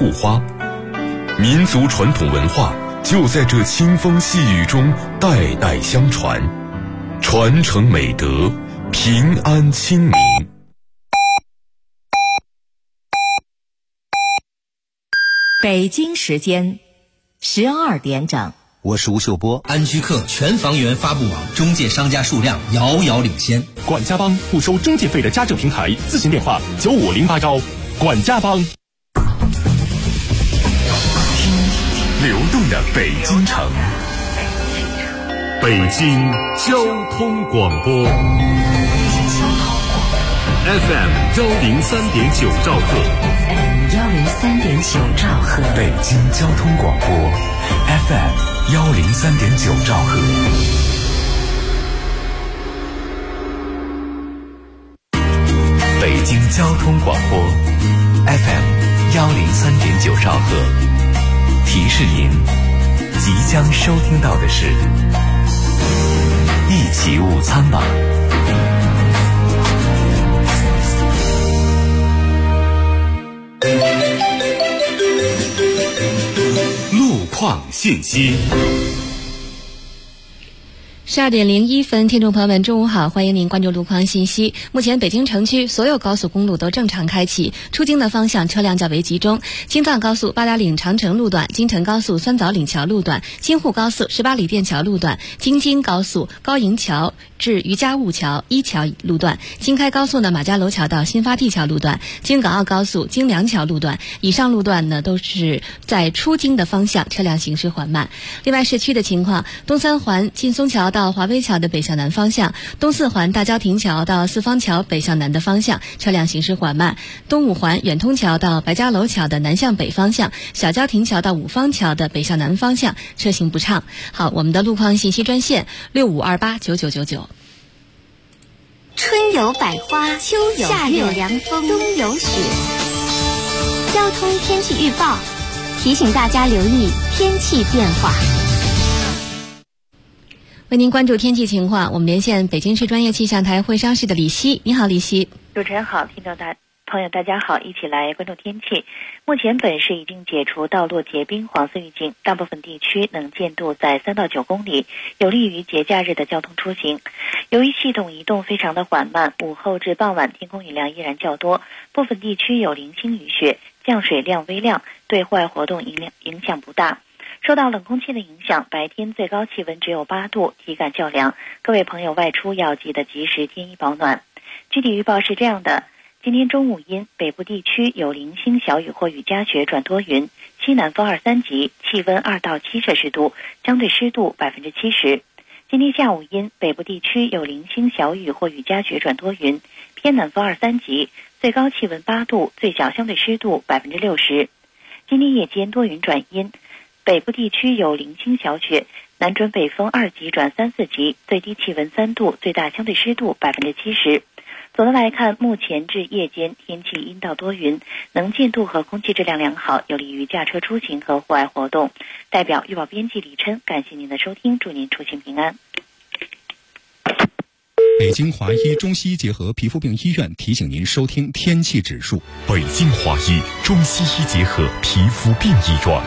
护花。民族传统文化就在这清风细雨中代代相传，传承美德，平安清明。 北京时间12点整， 我是吴秀波。 安居客全房源发布网中介商家数量遥遥领先。 管家帮不收中介费的家政平台，咨询电话9508招。管家帮。 流动的北京城，北京交通广播 FM 103.9兆赫 103.9兆赫， 北京交通广播 FM 103.9兆赫。北京交通广播 FM 103.9兆赫。提示您，即将收听到的是一起午餐吧。路况信息。 12点01分，听众朋友们，中午好，欢迎您关注路况信息。目前北京城区所有高速公路都正常开启，出京的方向车辆较为集中。京藏高速八达岭长城路段、京承高速酸枣岭桥路段、京沪高速18里店桥路段、京津高速高营桥至于家务桥一桥路段、京开高速呢马家楼桥到新发地桥路段、京港澳高速京梁桥路段，以上路段呢都是在出京的方向车辆行驶缓慢。另外市区的情况，东三环劲松桥到华威桥的北向南方向，东四环大郊亭桥到四方桥北向南的方向车辆行驶缓慢，东五环远通桥到白家楼桥的南向北方向，小郊亭桥到五方桥的北向南方向车行不畅。好，我们的路况信息专线65289999。 春有百花，秋有夏有凉风，冬有雪。交通天气预报提醒大家留意天气变化。 为您关注天气情况，我们连线北京市专业气象台会商室的李希。你好，李希。 主持人好，听众朋友大家好，一起来关注天气。目前本市已经解除道路结冰黄色预警，大部分地区能见度在3到9公里，有利于节假日的交通出行。由于系统移动非常的缓慢，午后至傍晚天空雨量依然较多，部分地区有零星雨雪，降水量微量，对户外活动影响不大。受到冷空气的影响，白天最高气温只有8度，体感较凉，各位朋友外出要记得及时添衣保暖。具体预报是这样的，今天中午阴，北部地区有零星小雨或雨夹雪转多云，西南风2、3级，气温2到7摄氏度，相对湿度70%。今天下午阴，北部地区有零星小雨或雨夹雪转多云，偏南风2、3级，最高气温8度，最小相对湿度60%。今天夜间多云转阴，北部地区有零星小雪，南转北风2级转3、4级，最低气温3度，最大相对湿度70%。总的来看，目前至夜间天气阴到多云，能见度和空气质量良好，有利于驾车出行和户外活动。代表预报编辑李琛，感谢您的收听，祝您出行平安。 北京华医中西医结合皮肤病医院提醒您收听天气指数。 北京华医中西医结合皮肤病医院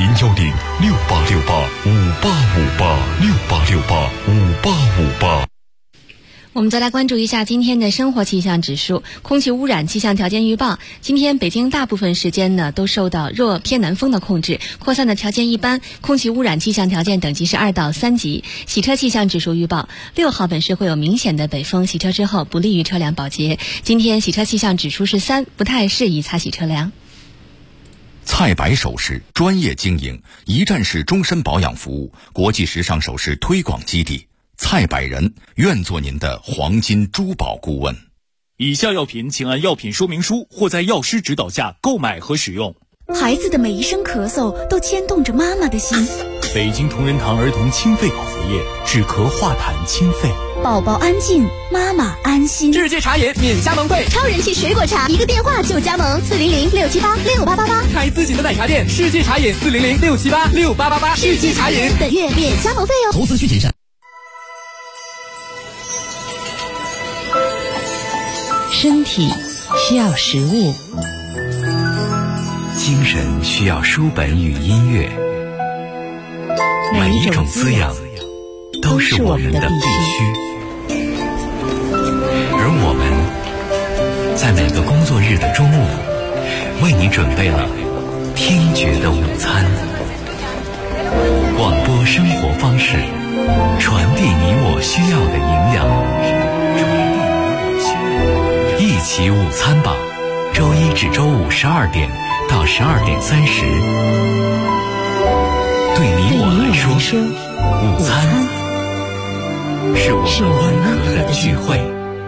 ，0106868585858，68685858。 我们再来关注一下今天的生活气象指数。空气污染气象条件预报，今天北京大部分时间呢都受到弱偏南风的控制，扩散的条件一般，空气污染气象条件等级是2到3级。洗车气象指数预报，6号本市会有明显的北风，洗车之后不利于车辆保洁。今天洗车气象指数是3，不太适宜擦洗车辆。 蔡白首饰专业经营，一站式终身保养服务，国际时尚首饰推广基地。蔡百人愿做您的黄金珠宝顾问。 以下药品请按药品说明书或在药师指导下购买和使用。 孩子的每一声咳嗽都牵动着妈妈的心。 北京同仁堂儿童清肺口服液，止咳化痰清肺。 宝宝安静，妈妈安心。 世界茶饮免加盟费， 超人气水果茶，一个电话就加盟，400-678-6888。 开自己的奶茶店，世界茶饮400-678-6888。世界茶饮本月免加盟费哦。 投资需谨慎。 身体需要食物， 精神需要书本与音乐，每一种滋养都是我们的必须。而我们在每个工作日的中午，为你准备了听觉的午餐。广播生活方式，传递你我需要的营养。一起午餐吧，周一至周五12点到12点30。对你我来说，午餐是我们温和的聚会。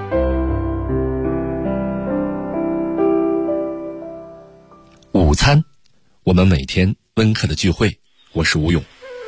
午餐，我们每天温和的聚会。我是吴勇。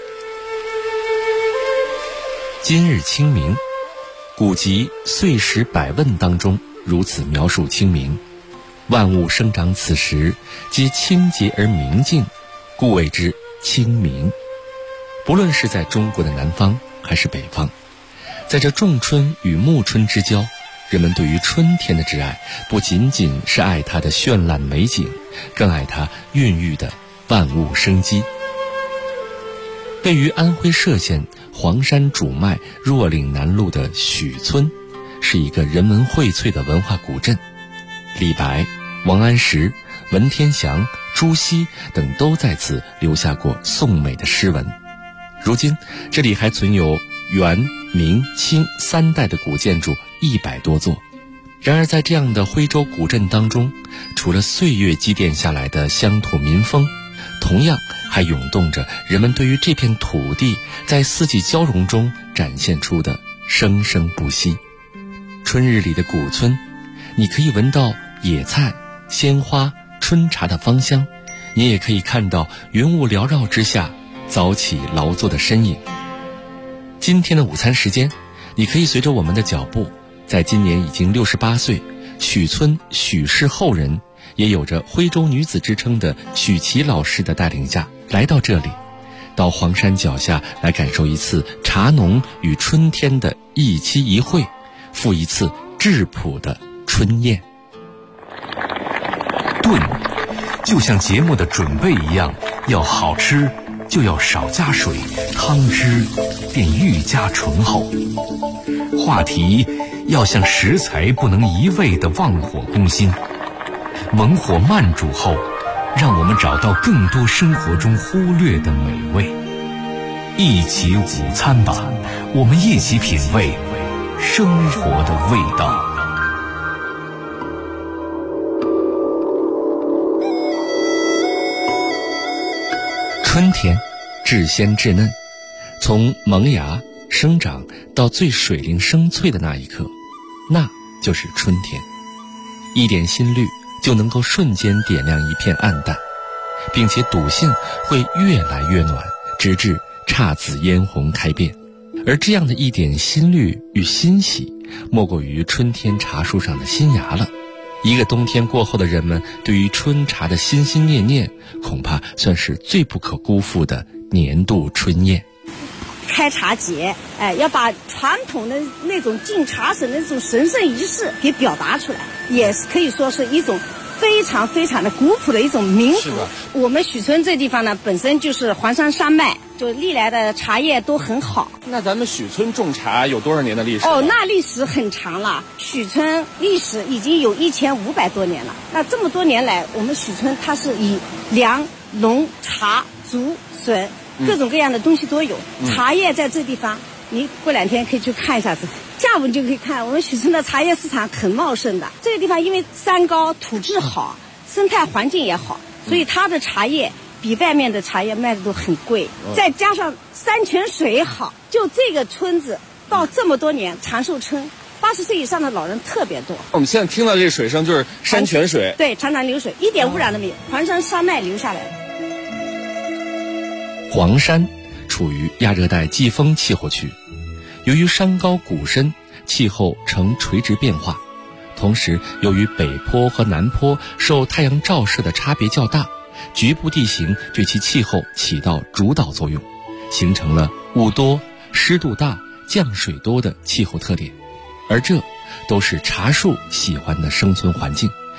今日清明，古籍《岁时百问》当中如此描述清明：万物生长此时，皆清洁而明净，故谓之清明。不论是在中国的南方还是北方，在这仲春与暮春之交，人们对于春天的挚爱，不仅仅是爱它的绚烂美景，更爱它孕育的万物生机。位于安徽歙县黄山主脉若岭南路的许村，是一个人文荟萃的文化古镇。李白、王安石、文天祥、朱熹等都在此留下过颂美的诗文。如今这里还存有元、明、清3代的古建筑100多座。然而在这样的徽州古镇当中，除了岁月积淀下来的乡土民风，同样还涌动着人们对于这片土地在四季交融中展现出的生生不息。春日里的古村，你可以闻到野菜、鲜花、春茶的芳香，你也可以看到云雾缭绕之下早起劳作的身影。今天的午餐时间，你可以随着我们的脚步，在今年已经68岁许村许氏后人，也有着徽州女子之称的许琦老师的带领下，来到这里，到黄山脚下来感受一次茶农与春天的一期一会，赴一次质朴的春宴。 炖就像节目的准备一样，要好吃就要少加水，汤汁便愈加醇厚。话题要像食材不能一味的忘火攻心，文火慢煮后，让我们找到更多生活中忽略的美味。一起午餐吧，我们一起品味生活的味道。 春天至鲜至嫩，从萌芽生长到最水灵生翠的那一刻，那就是春天。一点新绿就能够瞬间点亮一片暗淡，并且笃信会越来越暖，直至姹紫嫣红开遍。而这样的一点新绿与欣喜，莫过于春天茶树上的新芽了。一个冬天过后的人们对于春茶的心心念念，恐怕算是最不可辜负的年度春宴。 开茶节，要把传统的那种敬茶神的那种神圣仪式给表达出来，也可以说是一种非常非常的古朴的一种民俗。我们许村这地方呢，本身就是黄山山脉，就历来的茶叶都很好。 那咱们许村种茶有多少年的历史？ 那历史很长了，许村历史已经有1500多年了。那这么多年来，我们许村它是以粮、农、茶、竹、笋各种各样的东西都有。茶叶在这地方，你过2天可以去看一下子，下午你就可以看我们许村的茶叶市场很茂盛的。这个地方因为山高土质好，生态环境也好，所以它的茶叶比外面的茶叶卖的都很贵。再加上山泉水好，就这个村子到这么多年长寿村，80岁以上的老人特别多。 我们现在听到这水声就是山泉水， 对，潺潺流水，一点污染都没有，黄山山脉流下来的。 黄山处于亚热带季风气候区，由于山高谷深，气候呈垂直变化，同时由于北坡和南坡受太阳照射的差别较大，局部地形对其气候起到主导作用，形成了雾多、湿度大、降水多的气候特点。而这都是茶树喜欢的生存环境，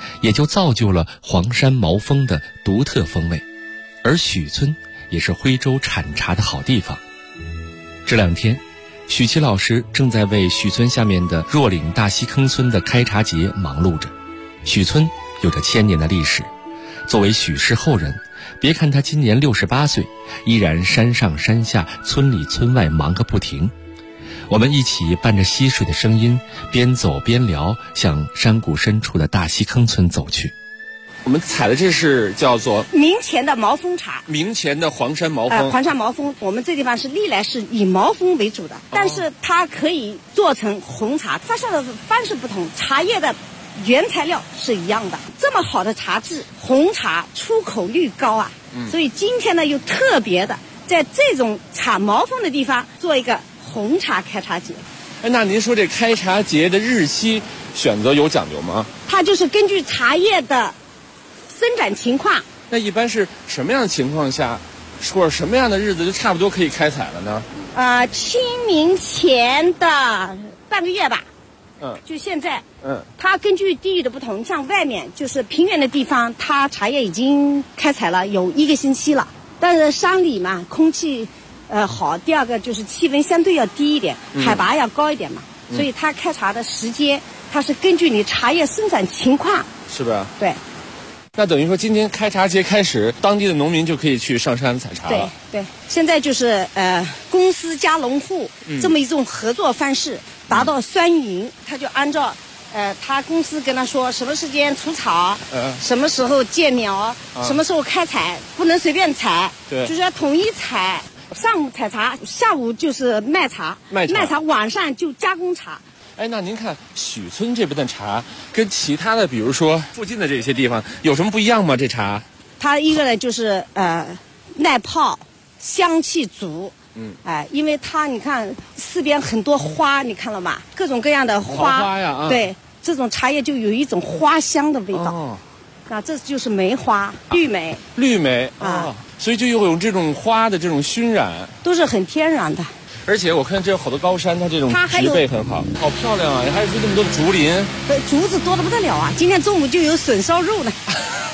也就造就了黄山毛峰的独特风味。而许村也是徽州产茶的好地方。这2天，许琦老师正在为许村下面的若岭大溪坑村的开茶节忙碌着。许村有着1000年的历史，作为许氏后人，别看他今年68岁，依然山上山下、村里村外忙个不停。我们一起伴着溪水的声音，边走边聊，向山谷深处的大溪坑村走去。 我们采的这是叫做明前的毛峰茶， 明前的黄山毛峰。 黄山毛峰，我们这地方是历来是以毛峰为主的，但是它可以做成红茶，发酵的方式不同，茶叶的原材料是一样的。这么好的茶质，红茶出口率高啊，所以今天呢又特别的在这种产毛峰的地方做一个红茶开茶节。 那您说这开茶节的日期选择有讲究吗？ 它就是根据茶叶的生长情况。 那一般是什么样的情况下，或者什么样的日子就差不多可以开采了呢？ 清明前的半个月吧。就现在。它根据地域的不同，像外面就是平原的地方，它茶叶已经开采了有1个星期了。但是山里嘛，空气好，第二个就是气温相对要低一点，海拔要高一点嘛，所以它开茶的时间，它是根据你茶叶生长情况。 是吧？ 对。 那等于说今天开茶节开始，当地的农民就可以去上山采茶了。 对，现在就是公司加农户这么一种合作方式，达到双赢。他就按照他公司跟他说什么时间除草，什么时候建苗，什么时候开采，不能随便采，就是要统一采。上午采茶，下午就是卖茶，晚上就加工茶。 那您看许村这边的茶跟其他的比如说附近的这些地方有什么不一样吗？这茶它一个呢就是耐泡，香气足。因为它你看四边很多花，你看了吗？各种各样的花呀， 对，这种茶叶就有一种花香的味道。这就是梅花，绿梅啊，所以就有这种花的这种熏染， 都是很天然的。 而且我看这有好多高山，它这种植被很好，好漂亮啊！还有这么多的竹林， 竹子多得不得了啊！今天中午就有笋烧肉呢。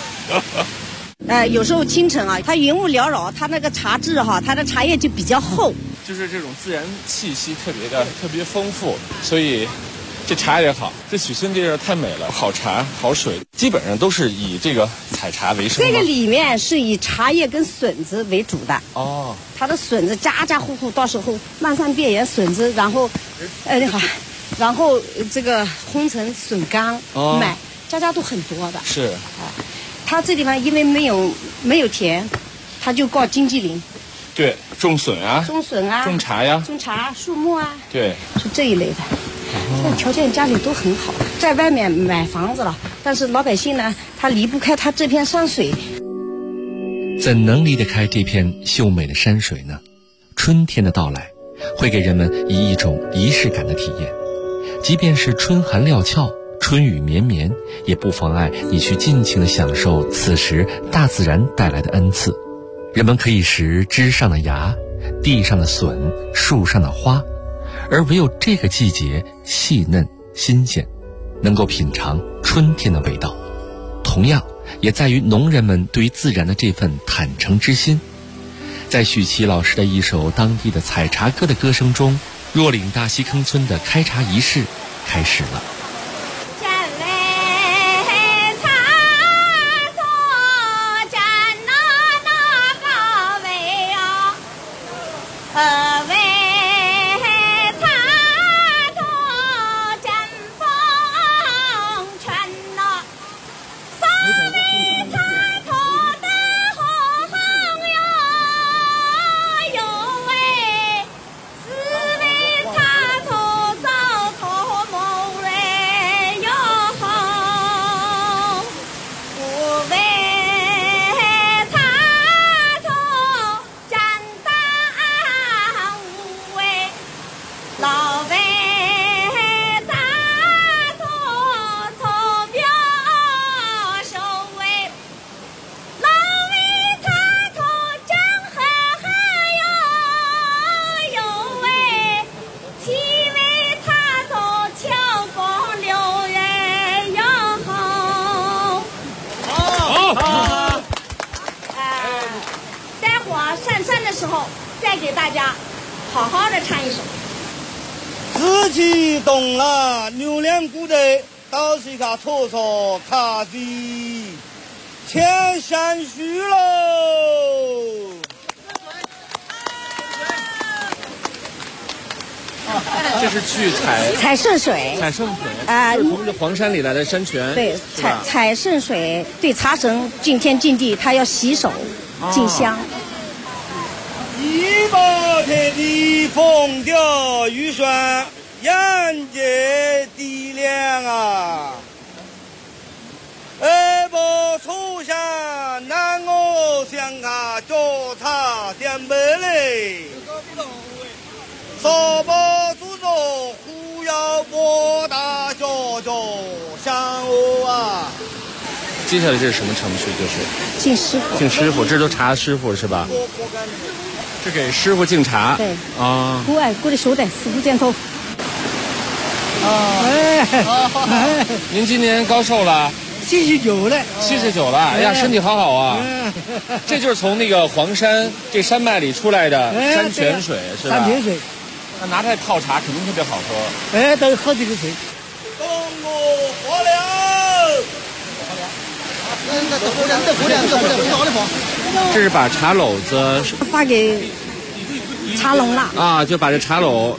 有时候清晨啊，它云雾缭绕，它那个茶质哈，它的茶叶就比较厚， 就是这种自然气息特别丰富，所以这茶也好。这许村这地儿太美了，好茶好水，基本上都是以这个采茶为生。 这个里面是以茶叶跟笋子为主的哦。 它的笋子家家户户，到时候漫山遍野笋子，然后然后这个烘成笋干卖，家家都很多的。 是。 它这地方因为没有田，它就搞经济林。 对，种笋啊，种茶呀， 种茶、树木啊， 对， 是这一类的。现在条件家里都很好，在外面买房子了，但是老百姓呢，他离不开他这片山水。 怎能离得开这片秀美的山水呢？春天的到来，会给人们以一种仪式感的体验。即便是春寒料峭，春雨绵绵，也不妨碍你去尽情地享受此时大自然带来的恩赐。人们可以食枝上的芽，地上的笋，树上的花，而唯有这个季节细嫩新鲜，能够品尝春天的味道。同样也在于农人们对于自然的这份坦诚之心。在许琦老师的一首当地的采茶歌的歌声中，若岭大溪坑村的开茶仪式开始了。 火上山的时候，再给大家好好的唱一首。 志气动了，流连古代，到时卡搓搓卡的天山虚喽。 这是去采圣水， 采圣水就是从这黄山里来的山泉。 对，采圣水对茶神敬天敬地，他要洗手敬香。 一把天地风调雨顺，人杰地灵啊！二宝出山，南我乡卡脚踏点北嘞。少宝祖宗忽悠博大小脚上我啊！ 接下来这是什么程序？就是敬师傅。 敬师傅，这都茶师傅是吧？是给师傅敬茶。 对啊。 我的兄弟，师傅见头。 您今年高寿了 ？79了。 79了，哎呀，身体好好啊！这就是从那个黄山这山脉里出来的山泉水，是吧？ 山泉水。 那拿它泡茶肯定特别好喝。 哎，都喝这个水。东吴火了。 这是把茶篓子发给茶农了啊，就把这茶篓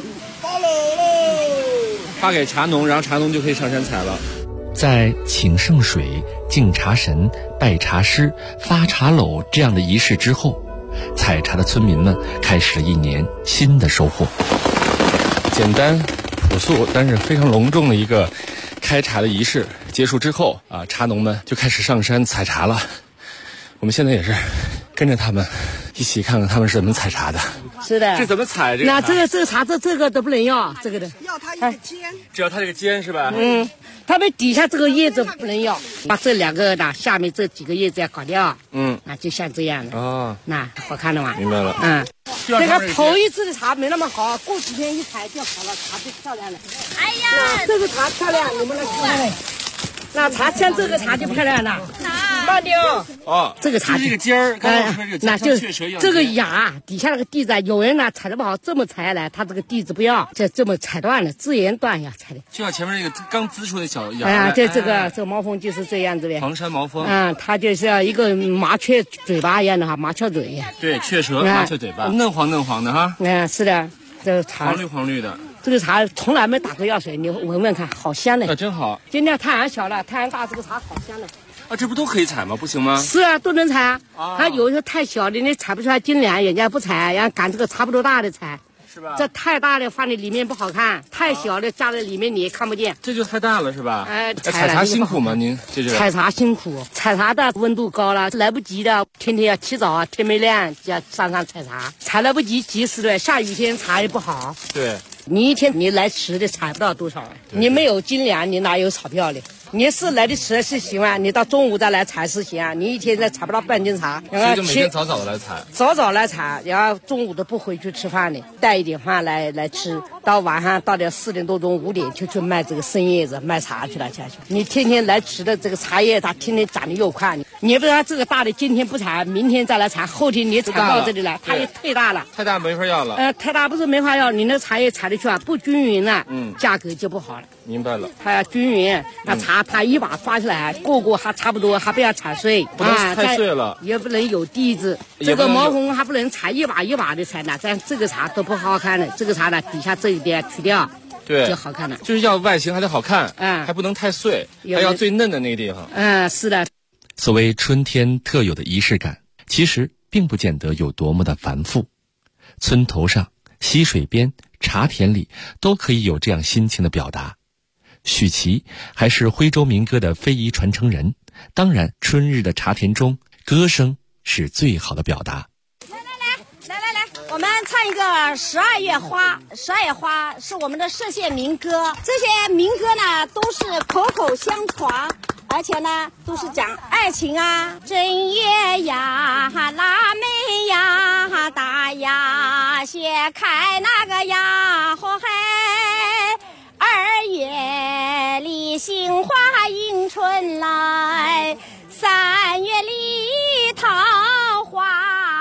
发给茶农，然后茶农就可以上山采了。 在请圣水、敬茶神、拜茶师、发茶篓这样的仪式之后，采茶的村民们开始了一年新的收获。 简单朴素但是非常隆重的一个开茶的仪式结束之后啊，茶农们就开始上山采茶了。我们现在也是跟着他们一起看看他们是怎么采茶的。 是的。 这怎么采这个茶？ 那这个茶这个都不能要，这个的要它一个尖， 只要它这个尖是吧？ 嗯，他们底下这个叶子不能要，把这两个的下面这几个叶子要搞掉。 嗯， 那就像这样的啊， 那好看了吗？ 明白了。 嗯，这个头一次的茶没那么好，过几天一采就好了，茶就漂亮了。哎呀，这个茶漂亮，你们来看。那茶像这个茶就漂亮了。慢点哦， 这个茶就是这个尖儿， 那就这个芽底下那个地子，有人呢采的不好，这么采下来，他这个地子不要，这么采断了，自然断呀采的。 就像前面那个刚滋出的小芽。 哎呀，这个毛峰就是这样子的。 黄山毛峰。 嗯，它就是要一个麻雀嘴巴一样的哈，麻雀嘴。 对，雀舌麻雀嘴巴，嫩黄嫩黄的哈。 嗯，是的，这个茶黄绿黄绿的。 这个茶从来没打过药水，你闻闻看，好香的。 那真好。 今天太阳小了，太阳大，这个茶好香的。 啊，这不都可以采吗？不行吗？ 是啊，都能采。它有时候太小的，你采不出来斤两，人家不采，人家赶这个差不多大的采。 是吧？ 这太大的放在里面不好看，太小的加在里面你也看不见。 这就太大了是吧？ 采茶辛苦吗？您这是？ 采茶辛苦，采茶的温度高了，来不及的，天天要起早啊，天没亮就要上山采茶，采来不及，及时的，下雨天茶也不好。 对。 你一天你来迟的采不到多少，你没有斤两，你哪有钞票的？你是来的迟是行啊，你到中午再来采是行啊，你一天再采不到半斤茶。 所以就每天早早的来采。 早来采，然后中午都不回去吃饭的，带一点饭来吃，到晚上到点4点多钟5点就去卖这个生叶子卖茶去了下去。你天天来迟的这个茶叶，它天天长得又快。你不然这个大的今天不采，明天再来采，后天你采到这里来，它也太大了。 太大没法要了。 太大不是没法要，你那茶叶采的去啊不均匀了，价格就不好了。 明白了。 它要均匀，那茶它一把发起来，个个还差不多，还不要踩碎， 不能太碎了， 也不能有地子。这个毛红还不能采一把一把的采呢，但这个茶都不好看的。这个茶呢，底下这一点去掉， 对， 就好看了。 就是要外形还得好看，还不能太碎，还要最嫩的那个地方。 是的。 所谓春天特有的仪式感，其实并不见得有多么的繁复。村头上、溪水边、茶田里，都可以有这样心情的表达。许琪还是徽州民歌的非遗传承人，当然春日的茶田中，歌声是最好的表达。 来，我们唱一个12月花。12月花是我们的歙县民歌，这些民歌呢都是口口相传，而且呢都是讲爱情啊。正月呀，腊梅呀，大呀谢开那个呀，吼嘿。2月里杏花迎春来，3月里桃花满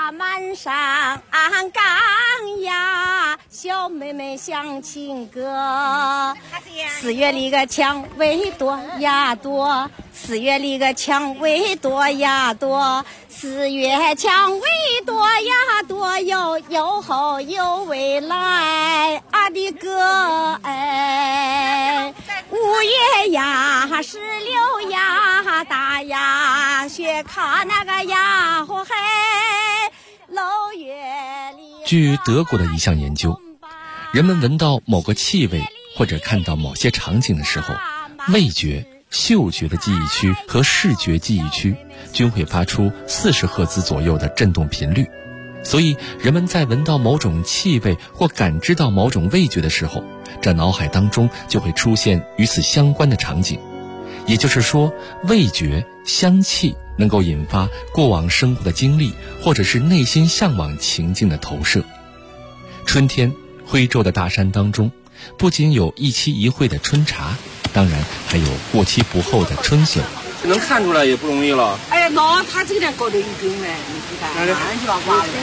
上钢呀，小妹妹响情歌。4月里个蔷薇多呀多，4月里个蔷薇多呀多，4月蔷薇多呀多，有后有未来啊的歌哎。5月呀16呀大呀，雪卡那个呀火嘿，楼月里。 据德国的一项研究，人们闻到某个气味或者看到某些场景的时候，味觉、嗅觉的记忆区和视觉记忆区均会发出40赫兹左右的振动频率。所以人们在闻到某种气味或感知到某种味觉的时候，这脑海当中就会出现与此相关的场景。也就是说，味觉、香气能够引发过往生活的经历，或者是内心向往情境的投射。春天，徽州的大山当中，不仅有一期一会的春茶，当然还有过期不候的春笋。 能看出来也不容易了。 哎呀，那他这个点高的一斤嘞，你看，看去了挖了。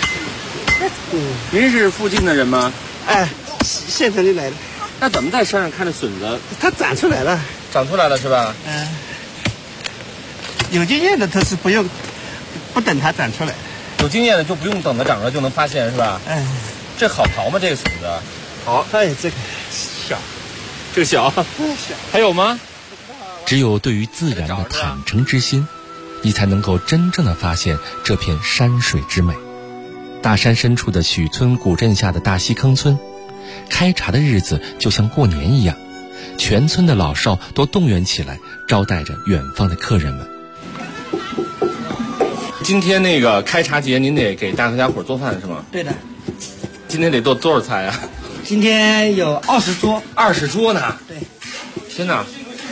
您是附近的人吗？ 哎，县城里来的。 那怎么在山上看着笋子？ 它长出来了。 长出来了是吧？ 嗯。有经验的他是不等它长出来。 有经验的就不用等它长出来就能发现是吧？ 哎， 这好刨吗？这个笋子？好。 哎，这个小， 这个小。还有吗？ 只有对于自然的坦诚之心，你才能够真正的发现这片山水之美。大山深处的许村古镇下的大溪坑村，开茶的日子就像过年一样，全村的老少都动员起来，招待着远方的客人们。 今天那个开茶节，您得给大家伙做饭是吗？ 对的。 今天得做多少菜啊？ 今天有20桌。 20桌呢？ 对。 天哪！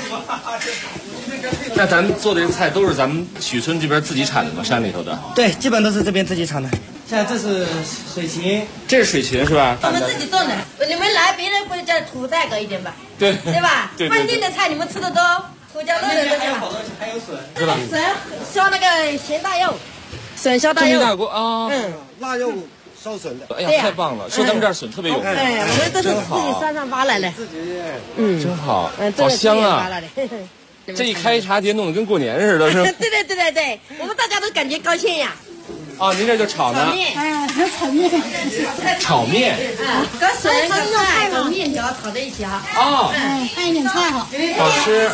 那咱们做的这菜都是咱们许村这边自己产的吗？山里头的？ 对，基本都是这边自己产的。像这是水芹， 这是水芹是吧？ 我们自己种的，你们来别人国家土菜高一点吧？ 对， 对吧？ 对。 饭店的菜你们吃的多，胡椒肉的多还有好多，还有笋， 是吧？ 笋烧那个咸大肉，笋烧大肉。 大锅啊， 腊肉烧笋的。 哎呀，太棒了！说咱们这儿笋特别有名。 哎，我们都是自己山上挖来的。 自己， 真好，好香啊！这一开茶节弄得跟过年似的，是吧？ 对，我们大家都感觉高兴呀。 啊，您这就炒呢？ 炒面，还炒面。 炒面。 跟笋跟菜和面条炒在一起哈。 哦。 拌一点菜哈。 好吃。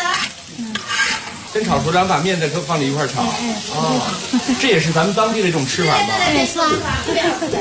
先炒熟，然后把面再放在一块炒。哦，这也是咱们当地的一种吃法吗？ 对，是啊，特别好吃。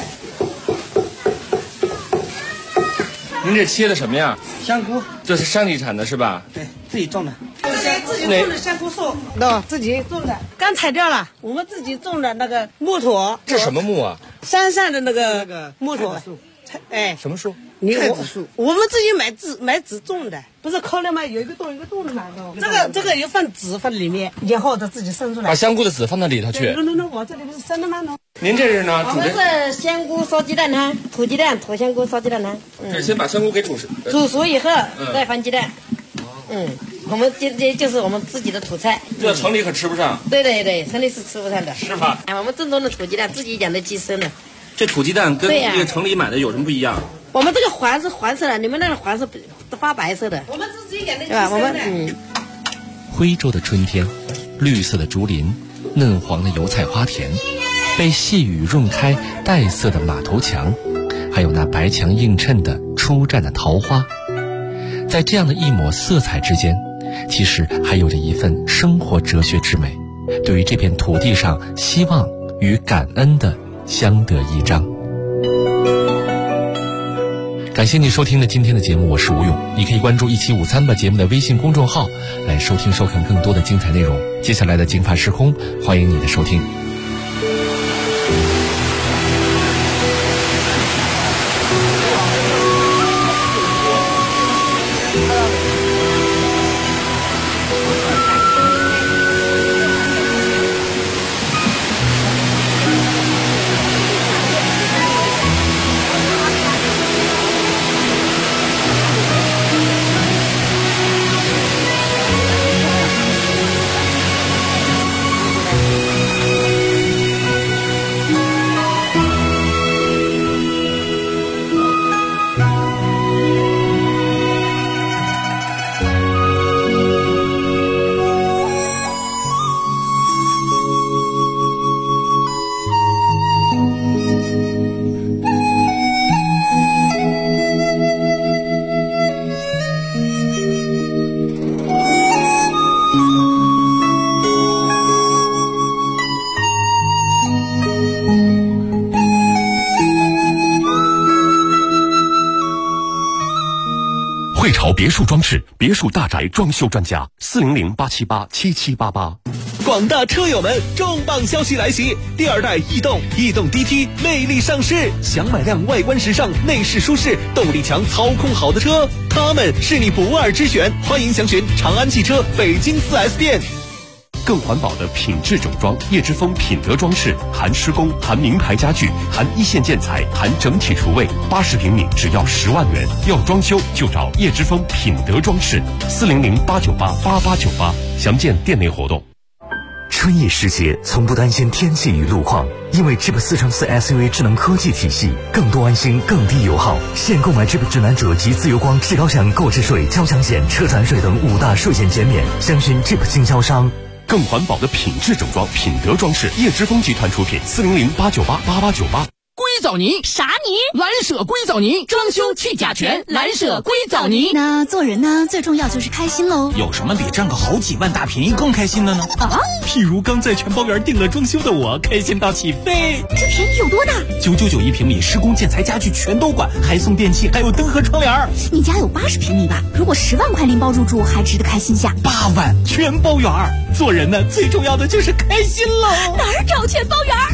您这切的什么呀？ 香菇。 这是山里产的是吧？ 对，自己种的。 自己种的香菇树，那自己种的，刚采掉了。我们自己种的那个木头。 这什么木啊？ 山上的那个木头。哎， 什么树？ 菜籽树。 我们自己买籽种的，不是抠了吗？有一个洞的嘛。这个有放籽放里面，然后它自己生出来。 把香菇的籽放到里头去。 那我这里不是生的吗？ 您这是呢？ 我们是香菇烧鸡蛋汤，土鸡蛋、土香菇烧鸡蛋汤。 这是先把香菇给煮熟以后再放鸡蛋。我们这就是我们自己的土菜。 这城里可吃不上。 对，城里是吃不上的。 是吧？ 哎，我们正宗的土鸡蛋，自己养的鸡生的。 这土鸡蛋跟那个城里买的有什么不一样？ 我们这个黄是黄色的，你们那个黄是发白色的。 我们自己养的鸡对吧？我们徽州的春天，绿色的竹林，嫩黄的油菜花田，被细雨润开带色的马头墙，还有那白墙映衬的初绽的桃花，在这样的一抹色彩之间，其实还有着一份生活哲学之美，对于这片土地上希望与感恩的相得益彰。感谢你收听了今天的节目，我是吴勇。你可以关注一期午餐吧节目的微信公众号，来收听收看更多的精彩内容。接下来的金发时空，欢迎你的收听。 汇潮别墅装饰，别墅大宅装修专家，400-878-7788。 广大车友们，重磅消息来袭！第2代逸动 DT 魅力上市，想买辆外观时尚、内饰舒适、动力强、操控好的车，它们是你不二之选。欢迎详询长安汽车北京4S店。 更环保的品质整装，叶之峰品德装饰，含施工，含名牌家具，含一线建材，含整体厨卫，80平米只要10万元。要装修就找叶之峰品德装饰，400-898-8898，详见店内活动。 春意时节，从不担心天气与路况，因为 Jeep 4乘4 SUV 智能科技体系，更多安心，更低油耗。现购买 Jeep 指南者及自由光至高享购置税、交强险、车船税等5大税险减免。详询 Jeep 经销商。 更环保的品质整装，品德装饰，叶之峰集团出品，400-898-8898。 硅藻泥啥泥？ 蓝舍硅藻泥，装修去甲醛，蓝舍硅藻泥。 那做人呢，最重要就是开心喽。 有什么比占个好几万大便宜更开心的呢？ 啊， 譬如刚在全包园定了装修的我，开心到起飞。 这便宜有多大 ？999一平米，施工建材家具全都管，还送电器，还有灯和窗帘。 你家有80平米吧？如果10万块拎包入住，还值得开心下。 8万全包园，做人呢，最重要的就是开心喽。 哪儿找全包园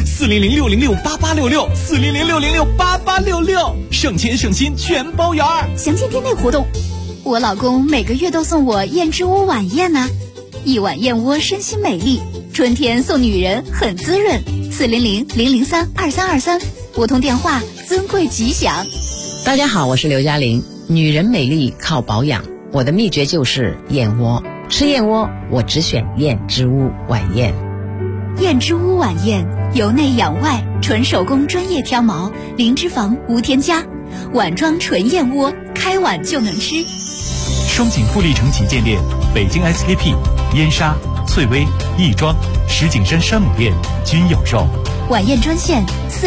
？400-606-8866，400-606-8866，省钱省心全包园。 详见店内活动。我老公每个月都送我燕之屋晚宴呢，一碗燕窝身心美丽，春天送女人很滋润。400-003-2323，拨通电话，尊贵吉祥。 大家好，我是刘嘉玲。女人美丽靠保养，我的秘诀就是燕窝。吃燕窝，我只选燕之屋晚宴。 燕之屋晚宴，由内养外，纯手工专业挑毛，零脂肪无添加，碗装纯燕窝，开碗就能吃。 双井富力城旗舰店、北京 SKP、燕莎、翠微、亦庄、石景山山姆店均有售。 晚宴专线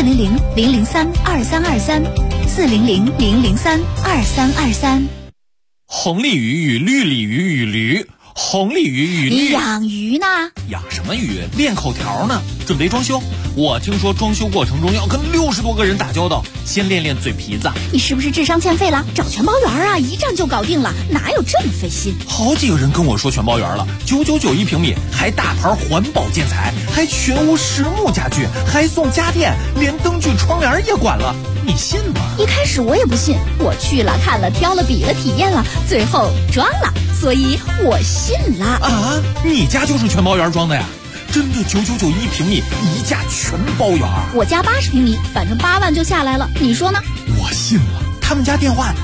400-003-2323，400-003-2323。 红鲤鱼与绿鲤鱼与驴，红鲤鱼与绿。 你养鱼呢？ 养什么鱼？练口条呢。准备装修，我听说装修过程中要跟60多个人打交道，先练练嘴皮子。 你是不是智商欠费了？找全包园啊，一站就搞定了，哪有这么费心？ 好几个人跟我说全包园了，999一平米，还大牌环保建材，还全屋实木家具，还送家电，连灯具窗帘也管了，你信吗？ 一开始我也不信，我去了看了挑了比了体验了，最后装了，所以我信了。 啊，你家就是全包园装的呀？真的999一平米，一价全包园。 我家80平米，反正8万就下来了，你说呢？ 我信了。他们家电话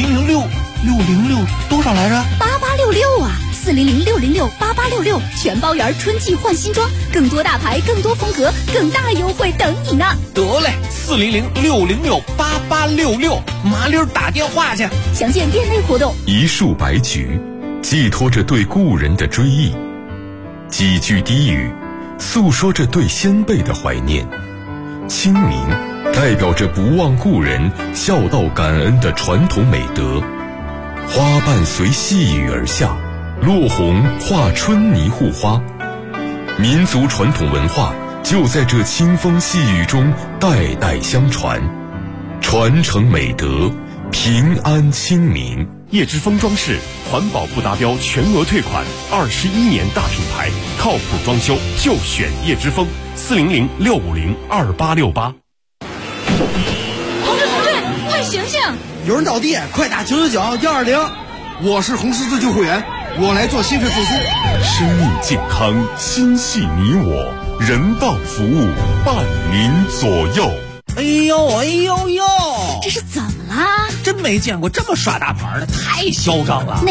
4006606多少来着 ？8866啊，400-606-8866，全包园春季换新装，更多大牌，更多风格，更大优惠等你呢。 得嘞，400-606-8866，麻溜打电话去。 详见店内活动。 一束白菊，寄托着对故人的追忆；几句低语，诉说着对先辈的怀念。清明代表着不忘故人、孝道感恩的传统美德。花瓣随细雨而下，落红化春泥护花。民族传统文化就在这清风细雨中代代相传，传承美德，平安清明。 叶之峰装饰，环保不达标全额退款，21年大品牌，靠谱装修就选叶之峰，400-650-2868。 同志，快醒醒！ 有人倒地，快打999-120。我是红十字救护员，我来做心肺复苏。 生命健康，心系你我，人道服务伴您左右。 哎呦， 这是怎么啦？ 真没见过这么耍大牌的，太嚣张了。